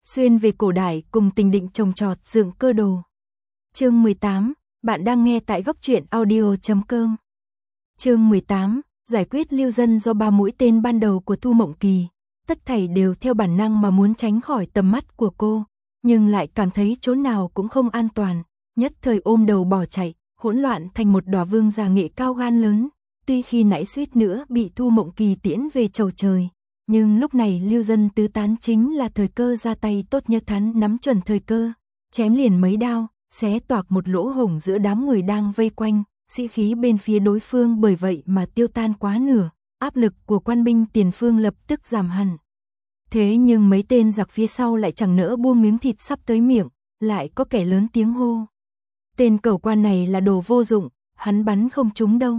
xuyên về cổ đại cùng Tình Định trồng trọt dựng cơ đồ. Chương 18, bạn đang nghe tại góc truyện audio.com. Chương 18, giải quyết lưu dân do 3 mũi tên ban đầu của Thu Mộng Kỳ. Tất thảy đều theo bản năng mà muốn tránh khỏi tầm mắt của cô, nhưng lại cảm thấy chỗ nào cũng không an toàn, nhất thời ôm đầu bỏ chạy, hỗn loạn thành một đóa vương già nghệ cao gan lớn. Tuy khi nãy suýt nữa bị Thu Mộng Kỳ tiễn về chầu trời, nhưng lúc này lưu dân tứ tán chính là thời cơ ra tay tốt nhất. Hắn nắm chuẩn thời cơ, chém liền mấy đao, xé toạc một lỗ hổng giữa đám người đang vây quanh, sĩ khí bên phía đối phương bởi vậy mà tiêu tan quá nửa, áp lực của quan binh tiền phương lập tức giảm hẳn. Thế nhưng mấy tên giặc phía sau lại chẳng nỡ buông miếng thịt sắp tới miệng, lại có kẻ lớn tiếng hô. Tên cẩu quan này là đồ vô dụng, hắn bắn không trúng đâu.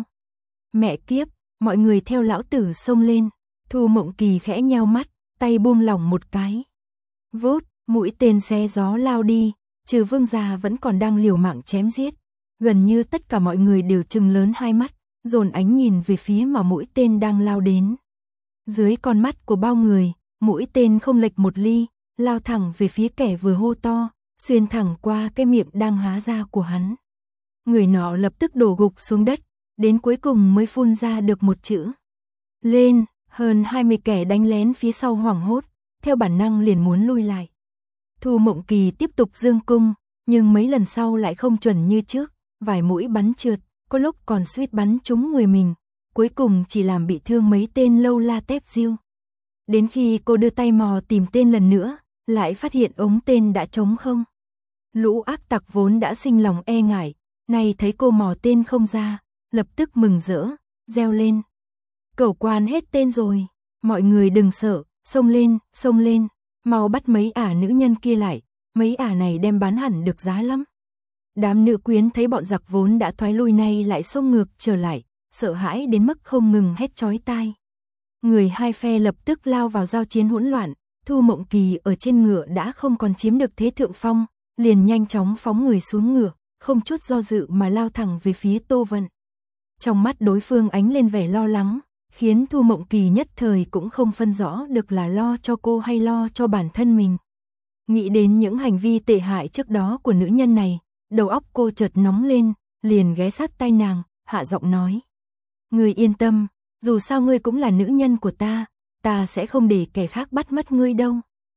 Mẹ kiếp, mọi người theo lão tử xông lên. Thu Mộng Kỳ khẽ nheo mắt, tay buông lỏng một cái. Vốt, mũi tên xé gió lao đi, trừ vương già vẫn còn đang liều mạng chém giết. Gần như tất cả mọi người đều trừng lớn hai mắt, dồn ánh nhìn về phía mà mũi tên đang lao đến. Dưới con mắt của bao người, mũi tên không lệch một ly, lao thẳng về phía kẻ vừa hô to, xuyên thẳng qua cái miệng đang há ra của hắn. Người nọ lập tức đổ gục xuống đất, đến cuối cùng mới phun ra được một chữ. Lên. Hơn 20 kẻ đánh lén phía sau hoảng hốt, theo bản năng liền muốn lui lại. Thu Mộng Kỳ tiếp tục dương cung, nhưng mấy lần sau lại không chuẩn như trước, vài mũi bắn trượt, có lúc còn suýt bắn trúng người mình, cuối cùng chỉ làm bị thương mấy tên lâu la tép diêu. Đến khi cô đưa tay mò tìm tên lần nữa, lại phát hiện ống tên đã trống không. Lũ ác tặc vốn đã sinh lòng e ngại, nay thấy cô mò tên không ra, lập tức mừng rỡ, reo lên. Cẩu quan hết tên rồi, mọi người đừng sợ, xông lên, mau bắt mấy ả nữ nhân kia lại, mấy ả này đem bán hẳn được giá lắm. Đám nữ quyến thấy bọn giặc vốn đã thoái lui nay lại xông ngược trở lại, sợ hãi đến mức không ngừng hét chói tai. Người hai phe lập tức lao vào giao chiến hỗn loạn, Thu Mộng Kỳ ở trên ngựa đã không còn chiếm được thế thượng phong, liền nhanh chóng phóng người xuống ngựa, không chút do dự mà lao thẳng về phía Tô Vận. Trong mắt đối phương ánh lên vẻ lo lắng, khiến Thu Mộng Kỳ nhất thời cũng không phân rõ được là lo cho cô hay lo cho bản thân mình. Nghĩ đến những hành vi tệ hại trước đó của nữ nhân này, đầu óc cô chợt nóng lên, liền ghé sát tai nàng, hạ giọng nói. Ngươi yên tâm, dù sao ngươi cũng là nữ nhân của ta sẽ không để kẻ khác bắt mất ngươi đâu.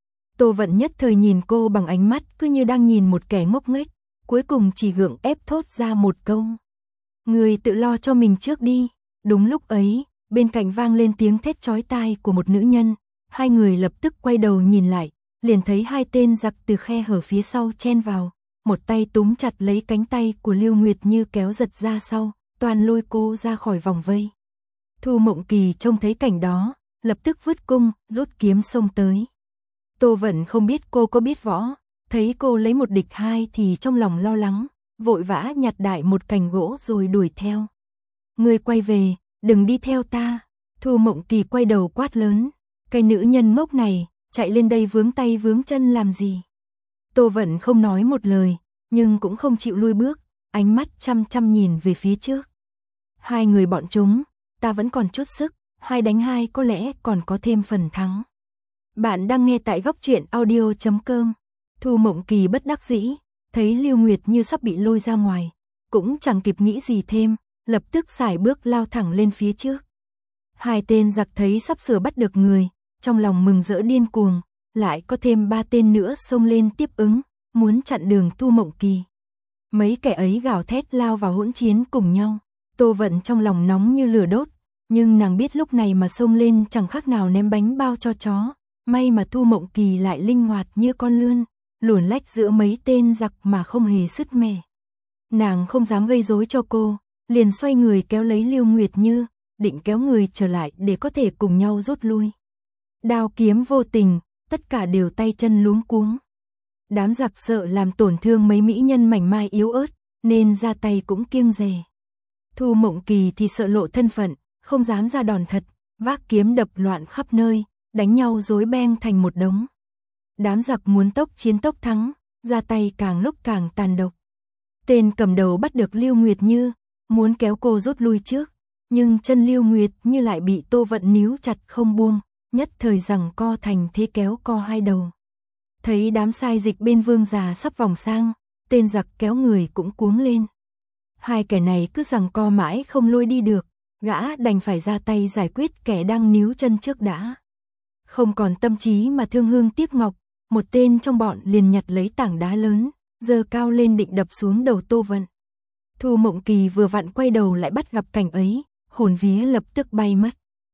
Tô Vận nhất thời nhìn cô bằng ánh mắt cứ như đang nhìn một kẻ ngốc nghếch, cuối cùng chỉ gượng ép thốt ra một câu. Ngươi tự lo cho mình trước đi. Đúng lúc ấy, bên cạnh vang lên tiếng thét chói tai của một nữ nhân, hai người lập tức quay đầu nhìn lại, liền thấy hai tên giặc từ khe hở phía sau chen vào, một tay túm chặt lấy cánh tay của Lưu Nguyệt Như kéo giật ra sau, toàn lôi cô ra khỏi vòng vây. Thu Mộng Kỳ trông thấy cảnh đó, lập tức vứt cung, rút kiếm xông tới. Tô Vận không biết cô có biết võ, thấy cô lấy một địch hai thì trong lòng lo lắng, vội vã nhặt đại một cành gỗ rồi đuổi theo. Ngươi quay về, đừng đi theo ta. Thu Mộng Kỳ quay đầu quát lớn, cái nữ nhân ngốc này, chạy lên đây vướng tay vướng chân làm gì? Tô Vận không nói một lời, nhưng cũng không chịu lui bước, ánh mắt chăm chăm nhìn về phía trước. Hai người bọn chúng, ta vẫn còn chút sức, 2 đánh 2 có lẽ còn có thêm phần thắng. Bạn đang nghe tại góc truyện audio.com. Thu Mộng Kỳ bất đắc dĩ, thấy Lưu Nguyệt Như sắp bị lôi ra ngoài, cũng chẳng kịp nghĩ gì thêm, lập tức sải bước lao thẳng lên phía trước. Hai tên giặc thấy sắp sửa bắt được người, trong lòng mừng rỡ điên cuồng, lại có thêm 3 tên nữa xông lên tiếp ứng, muốn chặn đường Thu Mộng Kỳ. Mấy kẻ ấy gào thét lao vào hỗn chiến cùng nhau, Tô Vận trong lòng nóng như lửa đốt, nhưng nàng biết lúc này mà xông lên chẳng khác nào ném bánh bao cho chó, may mà Thu Mộng Kỳ lại linh hoạt như con lươn, luồn lách giữa mấy tên giặc mà không hề sứt mẻ. Nàng không dám gây rối cho cô, liền xoay người kéo lấy Lưu Nguyệt Như, định kéo người trở lại để có thể cùng nhau rút lui. Đao kiếm vô tình, tất cả đều tay chân luống cuống. Đám giặc sợ làm tổn thương mấy mỹ nhân mảnh mai yếu ớt, nên ra tay cũng kiêng dè. Thu Mộng Kỳ thì sợ lộ thân phận, không dám ra đòn thật, vác kiếm đập loạn khắp nơi, đánh nhau rối beng thành một đống. Đám giặc muốn tốc chiến tốc thắng, ra tay càng lúc càng tàn độc. Tên cầm đầu bắt được Lưu Nguyệt Như, muốn kéo cô rút lui trước, nhưng chân Lưu Nguyệt Như lại bị Tô Vận níu chặt không buông, nhất thời giằng co thành thế kéo co hai đầu. Thấy đám sai dịch bên Vương già sắp vòng sang, tên giặc kéo người cũng cuống lên. Hai kẻ này cứ giằng co mãi không lôi đi được, gã đành phải ra tay giải quyết kẻ đang níu chân trước đã. Không còn tâm trí mà thương hương tiếc ngọc, một tên trong bọn liền nhặt lấy tảng đá lớn, giơ cao lên định đập xuống đầu Tô Vận. Thu Mộng Kỳ vừa vặn quay đầu lại bắt gặp cảnh ấy, hồn vía lập tức bay mất.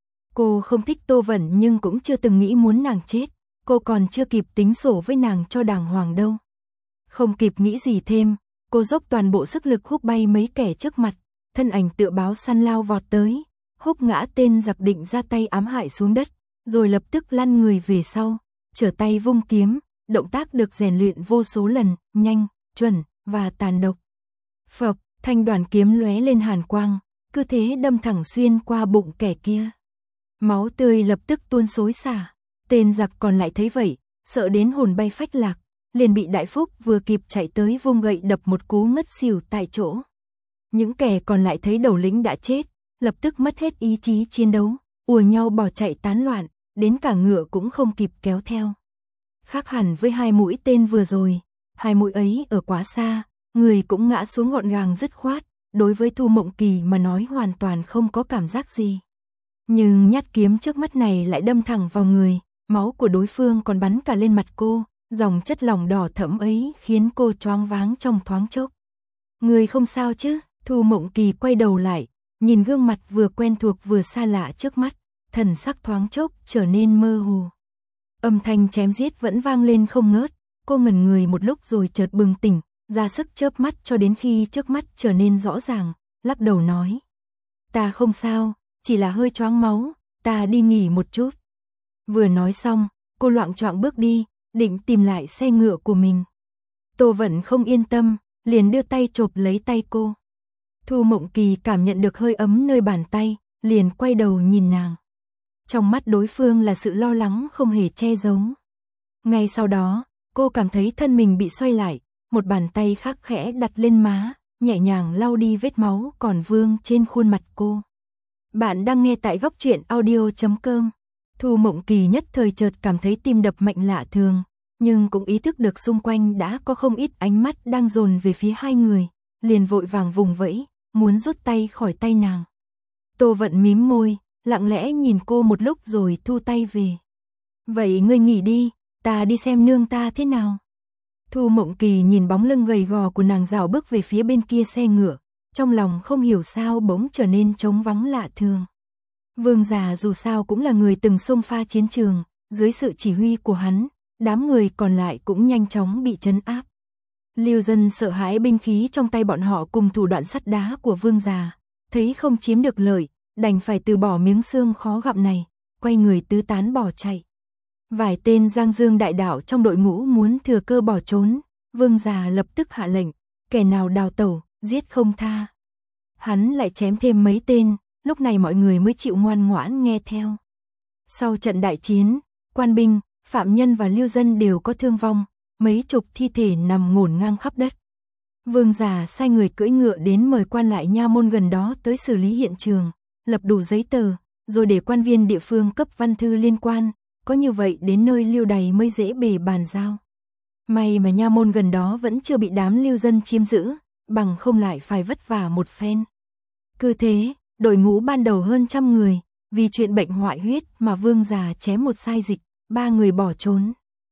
Cô không thích Tô Vận nhưng cũng chưa từng nghĩ muốn nàng chết, cô còn chưa kịp tính sổ với nàng cho đàng hoàng đâu. Không kịp nghĩ gì thêm, cô dốc toàn bộ sức lực húc bay mấy kẻ trước mặt, thân ảnh tựa báo săn lao vọt tới, húc ngã tên giặc định ra tay ám hại xuống đất, rồi lập tức lăn người về sau, trở tay vung kiếm, động tác được rèn luyện vô số lần, nhanh, chuẩn và tàn độc. Phập, thanh đoàn kiếm lóe lên hàn quang, cứ thế đâm thẳng xuyên qua bụng kẻ kia. Máu tươi lập tức tuôn xối xả, tên giặc còn lại thấy vậy, sợ đến hồn bay phách lạc, liền bị Đại Phúc vừa kịp chạy tới vung gậy đập một cú ngất xỉu tại chỗ. Những kẻ còn lại thấy đầu lĩnh đã chết, lập tức mất hết ý chí chiến đấu, ùa nhau bỏ chạy tán loạn, đến cả ngựa cũng không kịp kéo theo. Khác hẳn với hai mũi tên vừa rồi, hai mũi ấy ở quá xa, người cũng ngã xuống gọn gàng dứt khoát, đối với Thu Mộng Kỳ mà nói hoàn toàn không có cảm giác gì. Nhưng nhát kiếm trước mắt này lại đâm thẳng vào người, máu của đối phương còn bắn cả lên mặt cô, dòng chất lỏng đỏ thẫm ấy khiến cô choáng váng trong thoáng chốc. Người không sao chứ? Thu Mộng Kỳ quay đầu lại, nhìn gương mặt vừa quen thuộc vừa xa lạ trước mắt, thần sắc thoáng chốc trở nên mơ hồ. Âm thanh chém giết vẫn vang lên không ngớt, cô ngẩn người một lúc rồi chợt bừng tỉnh, ra sức chớp mắt cho đến khi trước mắt trở nên rõ ràng, lắc đầu nói: "Ta không sao, chỉ là hơi choáng máu, ta đi nghỉ một chút." Vừa nói xong, cô loạng choạng bước đi, định tìm lại xe ngựa của mình. Tô Vận không yên tâm, liền đưa tay chộp lấy tay cô. Thu Mộng Kỳ cảm nhận được hơi ấm nơi bàn tay, liền quay đầu nhìn nàng. Trong mắt đối phương là sự lo lắng không hề che giấu. Ngay sau đó, cô cảm thấy thân mình bị xoay lại, một bàn tay khác khẽ đặt lên má, nhẹ nhàng lau đi vết máu còn vương trên khuôn mặt cô. Bạn đang nghe tại Góc Truyện Audio.com. Thu Mộng Kỳ nhất thời chợt cảm thấy tim đập mạnh lạ thường, nhưng cũng ý thức được xung quanh đã có không ít ánh mắt đang dồn về phía hai người, liền vội vàng vùng vẫy, muốn rút tay khỏi tay nàng. Tô Vận mím môi, lặng lẽ nhìn cô một lúc rồi thu tay về. "Vậy ngươi nghỉ đi, ta đi xem nương ta thế nào." Thu Mộng Kỳ nhìn bóng lưng gầy gò của nàng dạo bước về phía bên kia xe ngựa, trong lòng không hiểu sao bỗng trở nên trống vắng lạ thường. Vương già dù sao cũng là người từng xông pha chiến trường, dưới sự chỉ huy của hắn, đám người còn lại cũng nhanh chóng bị trấn áp. Lưu dân sợ hãi binh khí trong tay bọn họ cùng thủ đoạn sắt đá của vương già, thấy không chiếm được lợi, đành phải từ bỏ miếng xương khó gặm này, quay người tứ tán bỏ chạy. Vài tên Giang Dương đại đạo trong đội ngũ muốn thừa cơ bỏ trốn, vương già lập tức hạ lệnh, kẻ nào đào tẩu, giết không tha. Hắn lại chém thêm mấy tên, lúc này mọi người mới chịu ngoan ngoãn nghe theo. Sau trận đại chiến, quan binh, phạm nhân và lưu dân đều có thương vong, mấy chục thi thể nằm ngổn ngang khắp đất. Vương già sai người cưỡi ngựa đến mời quan lại nha môn gần đó tới xử lý hiện trường, lập đủ giấy tờ, rồi để quan viên địa phương cấp văn thư liên quan, có như vậy đến nơi lưu đày mới dễ bề bàn giao. May mà nha môn gần đó vẫn chưa bị đám lưu dân chiếm giữ, bằng không lại phải vất vả một phen. Cứ thế, đội ngũ ban đầu hơn 100 người, vì chuyện bệnh hoại huyết mà vương già chém một sai dịch, 3 người bỏ trốn.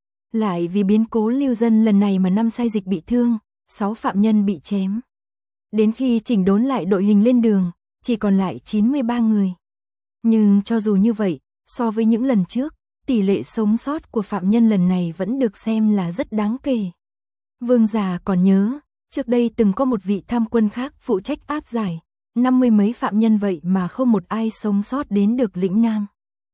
Lại vì biến cố lưu dân lần này mà 5 sai dịch bị thương, 6 phạm nhân bị chém. Đến khi chỉnh đốn lại đội hình lên đường, chỉ còn lại 93 người. Nhưng cho dù như vậy, so với những lần trước, tỷ lệ sống sót của phạm nhân lần này vẫn được xem là rất đáng kể. Vương già còn nhớ, trước đây từng có một vị tham quân khác phụ trách áp giải, 50 mấy phạm nhân vậy mà không một ai sống sót đến được lĩnh Nam.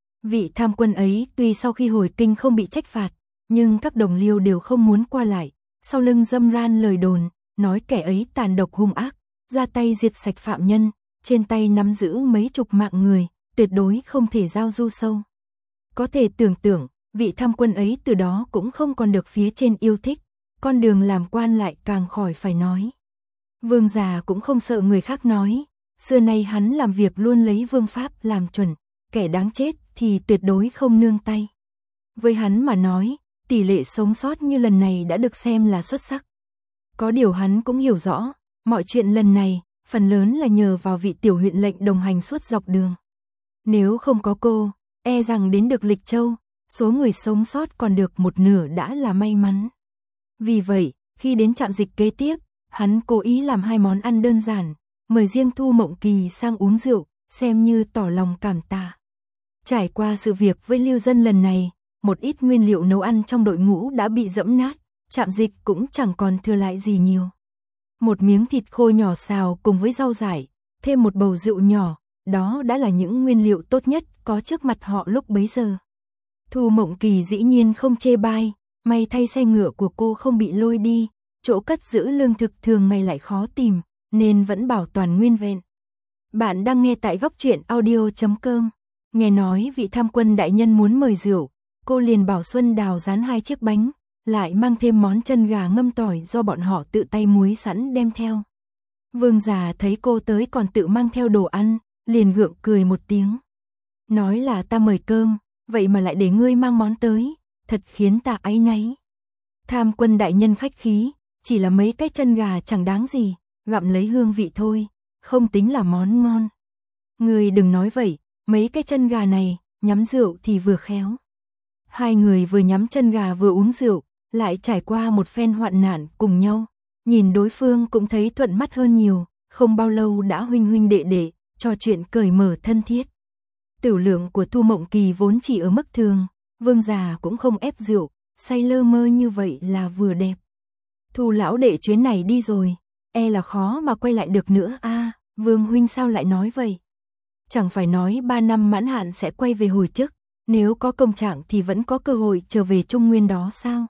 Vị tham quân ấy tuy sau khi hồi kinh không bị trách phạt, nhưng các đồng liêu đều không muốn qua lại, sau lưng râm ran lời đồn, nói kẻ ấy tàn độc hung ác, ra tay diệt sạch phạm nhân, trên tay nắm giữ mấy chục mạng người, tuyệt đối không thể giao du sâu. Có thể tưởng tượng, vị tham quân ấy từ đó cũng không còn được phía trên yêu thích, con đường làm quan lại càng khỏi phải nói. Vương già cũng không sợ người khác nói, xưa nay hắn làm việc luôn lấy vương pháp làm chuẩn, kẻ đáng chết thì tuyệt đối không nương tay. Với hắn mà nói, tỷ lệ sống sót như lần này đã được xem là xuất sắc. Có điều hắn cũng hiểu rõ, mọi chuyện lần này, phần lớn là nhờ vào vị tiểu huyện lệnh đồng hành suốt dọc đường. Nếu không có cô, e rằng đến được Lịch Châu, số người sống sót còn được một nửa đã là may mắn. Vì vậy, khi đến trạm dịch kế tiếp, hắn cố ý làm 2 món ăn đơn giản, mời riêng Thu Mộng Kỳ sang uống rượu, xem như tỏ lòng cảm tạ. Trải qua sự việc với Lưu Dân lần này, một ít nguyên liệu nấu ăn trong đội ngũ đã bị dẫm nát, trạm dịch cũng chẳng còn thừa lại gì nhiều. Một miếng thịt khô nhỏ xào cùng với rau rải, thêm một bầu rượu nhỏ, đó đã là những nguyên liệu tốt nhất có trước mặt họ lúc bấy giờ. Thu Mộng Kỳ dĩ nhiên không chê bai, may thay xe ngựa của cô không bị lôi đi, chỗ cất giữ lương thực thường ngày lại khó tìm, nên vẫn bảo toàn nguyên vẹn. Bạn đang nghe tại góc truyện audio.com. Nghe nói vị tham quân đại nhân muốn mời rượu, cô liền bảo Xuân Đào rán 2 chiếc bánh, lại mang thêm món chân gà ngâm tỏi do bọn họ tự tay muối sẵn đem theo. Vương già thấy cô tới còn tự mang theo đồ ăn, liền gượng cười một tiếng. Nói là ta mời cơm, vậy mà lại để ngươi mang món tới, thật khiến ta áy náy. Tham quân đại nhân khách khí, chỉ là mấy cái chân gà chẳng đáng gì, gặm lấy hương vị thôi, không tính là món ngon. Ngươi đừng nói vậy, mấy cái chân gà này, nhắm rượu thì vừa khéo. 2 người vừa nhắm chân gà vừa uống rượu, lại trải qua một phen hoạn nạn cùng nhau, nhìn đối phương cũng thấy thuận mắt hơn nhiều, không bao lâu đã huynh huynh đệ đệ, trò chuyện cởi mở thân thiết. Tửu lượng của Thu Mộng Kỳ vốn chỉ ở mức thường, Vương già cũng không ép rượu, say lơ mơ như vậy là vừa đẹp. Thu lão đệ chuyến này đi rồi, e là khó mà quay lại được nữa a. Vương huynh sao lại nói vậy? Chẳng phải nói 3 năm mãn hạn sẽ quay về hồi chức, nếu có công trạng thì vẫn có cơ hội trở về Trung Nguyên đó sao?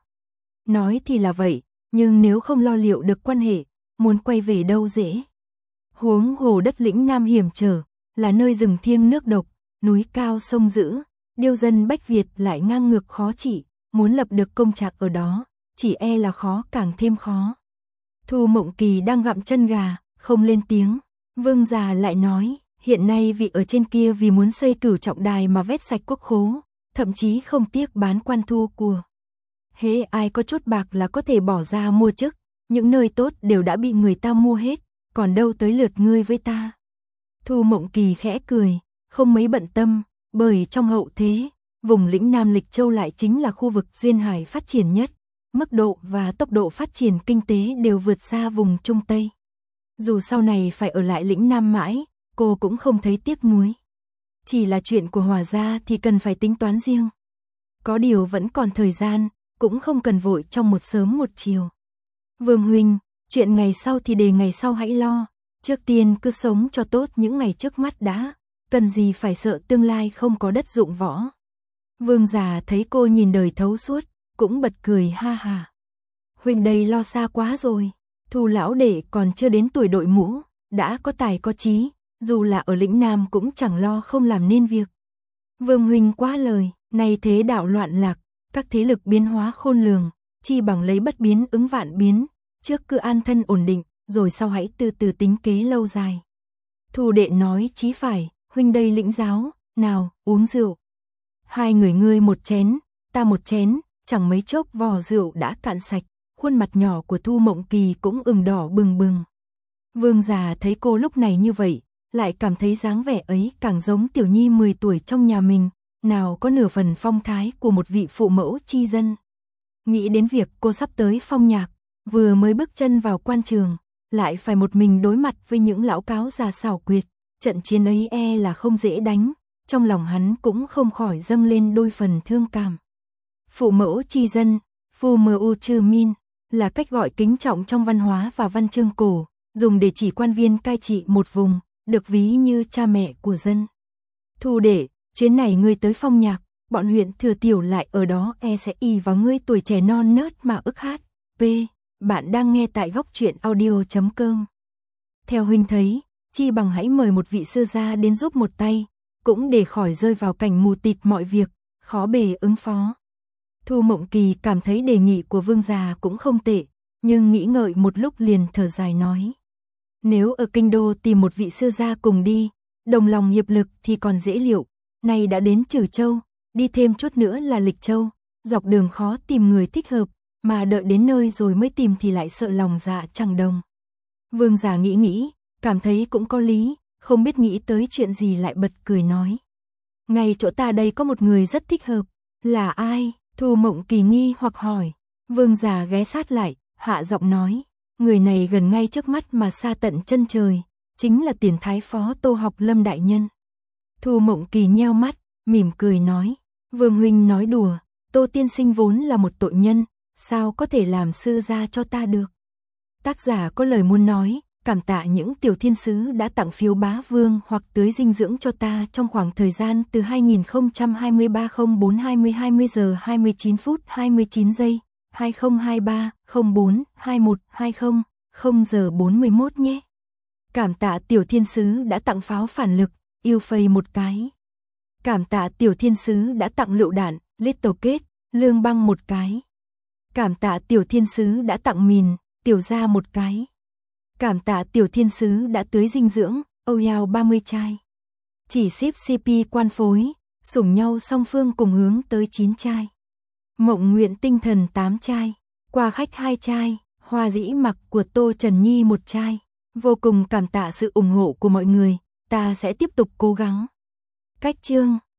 Nói thì là vậy, nhưng nếu không lo liệu được quan hệ, muốn quay về đâu dễ. Huống hồ đất lĩnh Nam hiểm trở, là nơi rừng thiêng nước độc, núi cao sông dữ, điêu dân Bách Việt lại ngang ngược khó trị, muốn lập được công trạng ở đó, chỉ e là khó càng thêm khó. Thu Mộng Kỳ đang gặm chân gà, không lên tiếng, Vương già lại nói, hiện nay vị ở trên kia vì muốn xây Cửu Trọng Đài mà vét sạch quốc khố, thậm chí không tiếc bán quan thu của. Hễ ai có chút bạc là có thể bỏ ra mua chức, những nơi tốt đều đã bị người ta mua hết, còn đâu tới lượt ngươi với ta. Thu Mộng Kỳ khẽ cười, không mấy bận tâm, bởi trong hậu thế, vùng lĩnh Nam Lịch Châu lại chính là khu vực duyên hải phát triển nhất, mức độ và tốc độ phát triển kinh tế đều vượt xa vùng Trung Tây. Dù sau này phải ở lại lĩnh Nam mãi, cô cũng không thấy tiếc nuối. Chỉ là chuyện của Hòa gia thì cần phải tính toán riêng. Có điều vẫn còn thời gian, cũng không cần vội trong một sớm một chiều. Vương huynh, chuyện ngày sau thì để ngày sau hãy lo, trước tiên cứ sống cho tốt những ngày trước mắt đã, cần gì phải sợ tương lai không có đất dụng võ. Vương già thấy cô nhìn đời thấu suốt, cũng bật cười ha ha. Huynh đây lo xa quá rồi, Thu lão đệ còn chưa đến tuổi đội mũ, đã có tài có trí, dù là ở lĩnh Nam cũng chẳng lo không làm nên việc. Vương huynh quá lời, nay thế đạo loạn lạc, các thế lực biến hóa khôn lường, chi bằng lấy bất biến ứng vạn biến, trước cứ an thân ổn định, rồi sau hãy từ từ tính kế lâu dài. Thu đệ nói chí phải, huynh đây lĩnh giáo, nào, uống rượu. 2 người ngươi một chén, ta một chén, chẳng mấy chốc vò rượu đã cạn sạch, khuôn mặt nhỏ của Thu Mộng Kỳ cũng ửng đỏ bừng bừng. Vương già thấy cô lúc này như vậy, lại cảm thấy dáng vẻ ấy càng giống tiểu nhi 10 tuổi trong nhà mình, nào có nửa phần phong thái của một vị phụ mẫu chi dân. Nghĩ đến việc cô sắp tới phong nhạc, vừa mới bước chân vào quan trường, lại phải một mình đối mặt với những lão cáo già xảo quyệt, trận chiến ấy e là không dễ đánh, trong lòng hắn cũng không khỏi dâng lên đôi phần thương cảm. Phụ mẫu chi dân, Phu Mơ U Chư Min, là cách gọi kính trọng trong văn hóa và văn chương cổ, dùng để chỉ quan viên cai trị một vùng, được ví như cha mẹ của dân. Thu đệ, chuyến này ngươi tới phong nhạc, bọn huyện thừa tiểu lại ở đó e sẽ y vào ngươi tuổi trẻ non nớt mà ức hát. P. Bạn đang nghe tại góc truyện audio.com. Theo huynh thấy, chi bằng hãy mời một vị sư gia đến giúp một tay, cũng để khỏi rơi vào cảnh mù tịt mọi việc, khó bề ứng phó. Thu Mộng Kỳ cảm thấy đề nghị của Vương già cũng không tệ, nhưng nghĩ ngợi một lúc liền thở dài nói. Nếu ở kinh đô tìm một vị sư gia cùng đi, đồng lòng hiệp lực thì còn dễ liệu, nay đã đến Trử Châu, đi thêm chút nữa là Lịch Châu, dọc đường khó tìm người thích hợp, mà đợi đến nơi rồi mới tìm thì lại sợ lòng dạ chẳng đồng. Vương giả nghĩ, cảm thấy cũng có lý, không biết nghĩ tới chuyện gì lại bật cười nói. Ngay chỗ ta đây có một người rất thích hợp. Là ai? Thu Mộng Kỳ nghi hoặc hỏi. Vương giả ghé sát lại, hạ giọng nói. Người này gần ngay trước mắt mà xa tận chân trời, chính là Tiền Thái Phó Tô Học Lâm đại nhân. Thu Mộng Kỳ nheo mắt, mỉm cười nói. Vương huynh nói đùa, Tô tiên sinh vốn là một tội nhân, sao có thể làm sư gia cho ta được. Tác giả có lời muốn nói, cảm tạ những tiểu thiên sứ đã tặng phiếu bá vương hoặc tưới dinh dưỡng cho ta trong khoảng thời gian từ 2023-04-20 giờ 29 phút 29 giây, 2023-04-21-20, 0 giờ 41 nhé. Cảm tạ tiểu thiên sứ đã tặng pháo phản lực, yêu phây một cái. Cảm tạ tiểu thiên sứ đã tặng lựu đạn, little kết, lương băng một cái. Cảm tạ tiểu thiên sứ đã tặng mìn, tiểu gia một cái. Cảm tạ tiểu thiên sứ đã tưới dinh dưỡng, Âu Yao 30 chai. Chỉ ship CP quan phối, sủng nhau song phương cùng hướng tới 9 chai. Mộng nguyện tinh thần 8 chai. Qua khách 2 chai, hoa dĩ mặc của Tô Trần Nhi 1 chai. Vô cùng cảm tạ sự ủng hộ của mọi người, ta sẽ tiếp tục cố gắng. Cách chương